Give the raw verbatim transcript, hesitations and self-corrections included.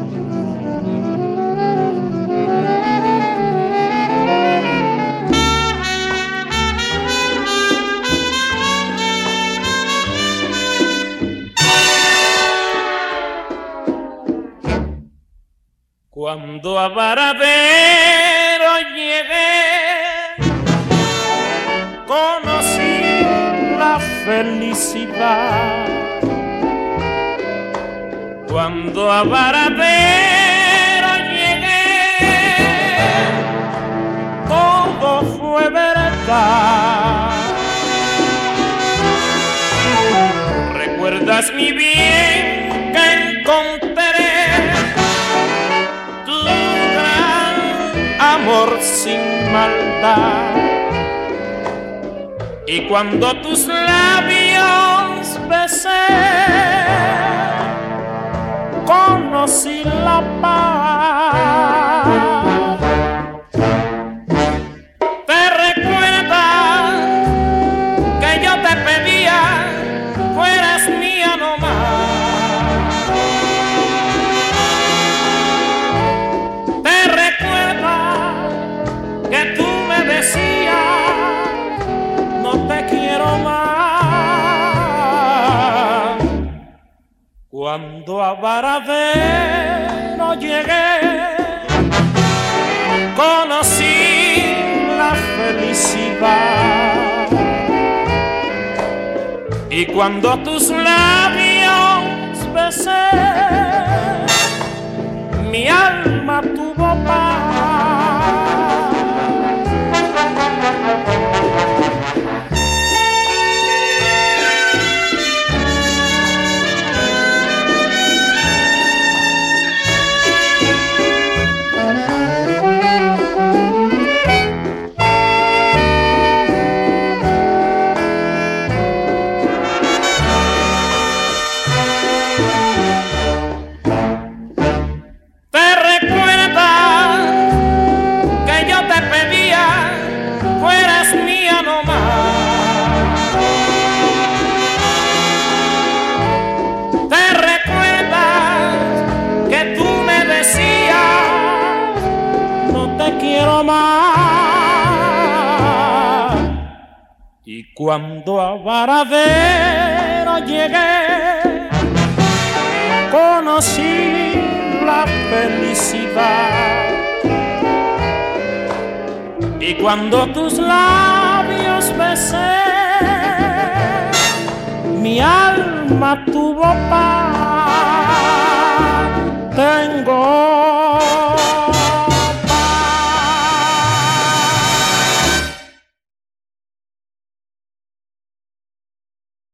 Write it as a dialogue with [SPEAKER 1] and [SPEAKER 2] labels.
[SPEAKER 1] Cuando a Varadero llegué, conocí la felicidad. Cuando a Varadero llegué, todo fue verdad. ¿Recuerdas mi bien que encontré? Tu gran amor sin maldad. Y cuando tus labios besé, conocí la paz. ¿Te recuerdas que yo te pedía fueras mía nomás? ¿Te recuerdas que tú me decías no te quiero más? Cuando a Varadero llegué, conocí la felicidad. Y cuando tus labios besé, mi alma tuvo paz. Quiero más. Y cuando a Varadero llegué, conocí la felicidad. Y cuando tus labios besé, mi alma tuvo paz. Tengo